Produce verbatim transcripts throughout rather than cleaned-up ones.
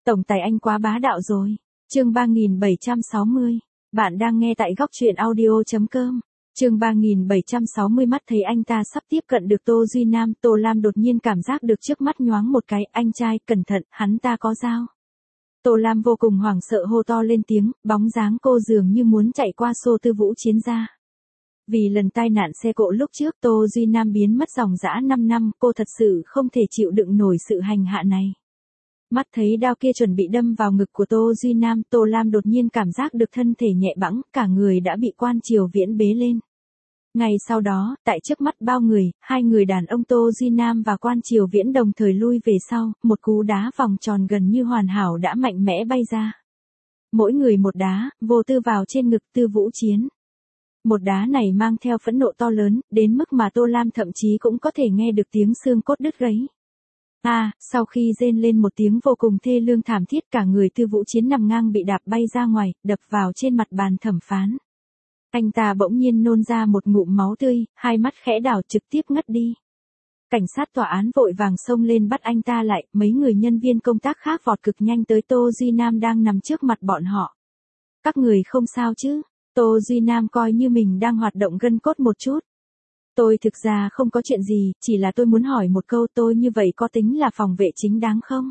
Tổng tài anh quá bá đạo rồi. Chương ba nghìn bảy trăm sáu mươi. Bạn đang nghe tại góc truyện audio chấm com. Chương ba nghìn bảy trăm sáu mươi. Mắt thấy anh ta sắp tiếp cận được Tô Duy Nam, Tô Lam đột nhiên cảm giác được trước mắt nhoáng một cái, anh trai, cẩn thận, hắn ta có dao. Tô Lam vô cùng hoảng sợ hô to lên tiếng, bóng dáng cô dường như muốn chạy qua xô Tư Vũ Chiến ra. Vì lần tai nạn xe cộ lúc trước Tô Duy Nam biến mất dòng dã năm năm, cô thật sự không thể chịu đựng nổi sự hành hạ này. Mắt thấy đao kia chuẩn bị đâm vào ngực của Tô Duy Nam, Tô Lam đột nhiên cảm giác được thân thể nhẹ bẫng, cả người đã bị Quan Triều Viễn bế lên. Ngay sau đó, tại trước mắt bao người, hai người đàn ông Tô Duy Nam và Quan Triều Viễn đồng thời lui về sau, một cú đá vòng tròn gần như hoàn hảo đã mạnh mẽ bay ra. Mỗi người một đá, vô tư vào trên ngực Tư Vũ Chiến. Một đá này mang theo phẫn nộ to lớn, đến mức mà Tô Lam thậm chí cũng có thể nghe được tiếng xương cốt đứt gãy. À, sau khi rên lên một tiếng vô cùng thê lương thảm thiết, cả người Tư Vũ Chiến nằm ngang bị đạp bay ra ngoài, đập vào trên mặt bàn thẩm phán. Anh ta bỗng nhiên nôn ra một ngụm máu tươi, hai mắt khẽ đảo trực tiếp ngất đi. Cảnh sát tòa án vội vàng xông lên bắt anh ta lại, mấy người nhân viên công tác khác vọt cực nhanh tới Tô Duy Nam đang nằm trước mặt bọn họ. Các người không sao chứ? Tô Duy Nam coi như mình đang hoạt động gân cốt một chút. Tôi thực ra không có chuyện gì, chỉ là tôi muốn hỏi một câu, tôi như vậy có tính là phòng vệ chính đáng không?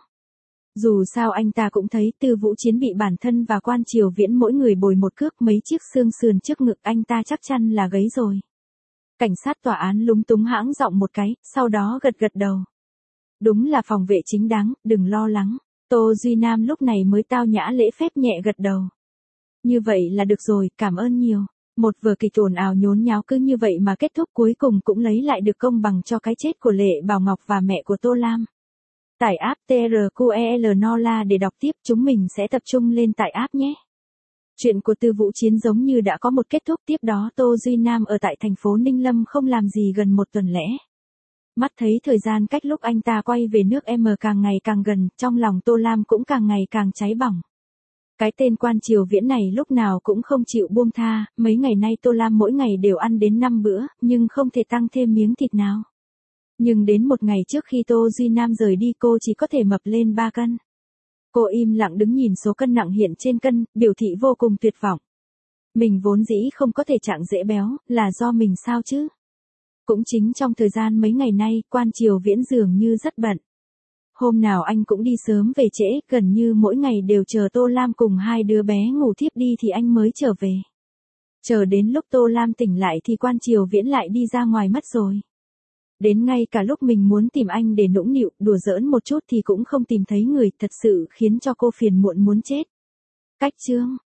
Dù sao anh ta cũng thấy Tư Vũ Chiến bị bản thân và Quan Triều Viễn mỗi người bồi một cước, mấy chiếc xương sườn trước ngực anh ta chắc chắn là gãy rồi. Cảnh sát tòa án lúng túng hãng giọng một cái, sau đó gật gật đầu. Đúng là phòng vệ chính đáng, đừng lo lắng. Tô Duy Nam lúc này mới tao nhã lễ phép nhẹ gật đầu. Như vậy là được rồi, cảm ơn nhiều. Một vở kịch ồn ào nhốn nháo cứ như vậy mà kết thúc, cuối cùng cũng lấy lại được công bằng cho cái chết của Lệ Bảo Ngọc và mẹ của Tô Lam. Tải app tê rờ quy lờ Nola để đọc tiếp, chúng mình sẽ tập trung lên tải app nhé. Chuyện của Tư Vũ Chiến giống như đã có một kết thúc, tiếp đó Tô Duy Nam ở tại thành phố Ninh Lâm không làm gì gần một tuần lễ. Mắt thấy thời gian cách lúc anh ta quay về nước M càng ngày càng gần, trong lòng Tô Lam cũng càng ngày càng cháy bỏng. Cái tên Quan Triều Viễn này lúc nào cũng không chịu buông tha, mấy ngày nay Tô Lam mỗi ngày đều ăn đến năm bữa, nhưng không thể tăng thêm miếng thịt nào. Nhưng đến một ngày trước khi Tô Duy Nam rời đi cô chỉ có thể mập lên ba cân. Cô im lặng đứng nhìn số cân nặng hiện trên cân, biểu thị vô cùng tuyệt vọng. Mình vốn dĩ không có thể trạng dễ béo, là do mình sao chứ? Cũng chính trong thời gian mấy ngày nay, Quan Triều Viễn dường như rất bận. Hôm nào anh cũng đi sớm về trễ, gần như mỗi ngày đều chờ Tô Lam cùng hai đứa bé ngủ thiếp đi thì anh mới trở về. Chờ đến lúc Tô Lam tỉnh lại thì Quan Triều Viễn lại đi ra ngoài mất rồi. Đến ngay cả lúc mình muốn tìm anh để nũng nịu, đùa giỡn một chút thì cũng không tìm thấy người, thật sự khiến cho cô phiền muộn muốn chết. Cách chương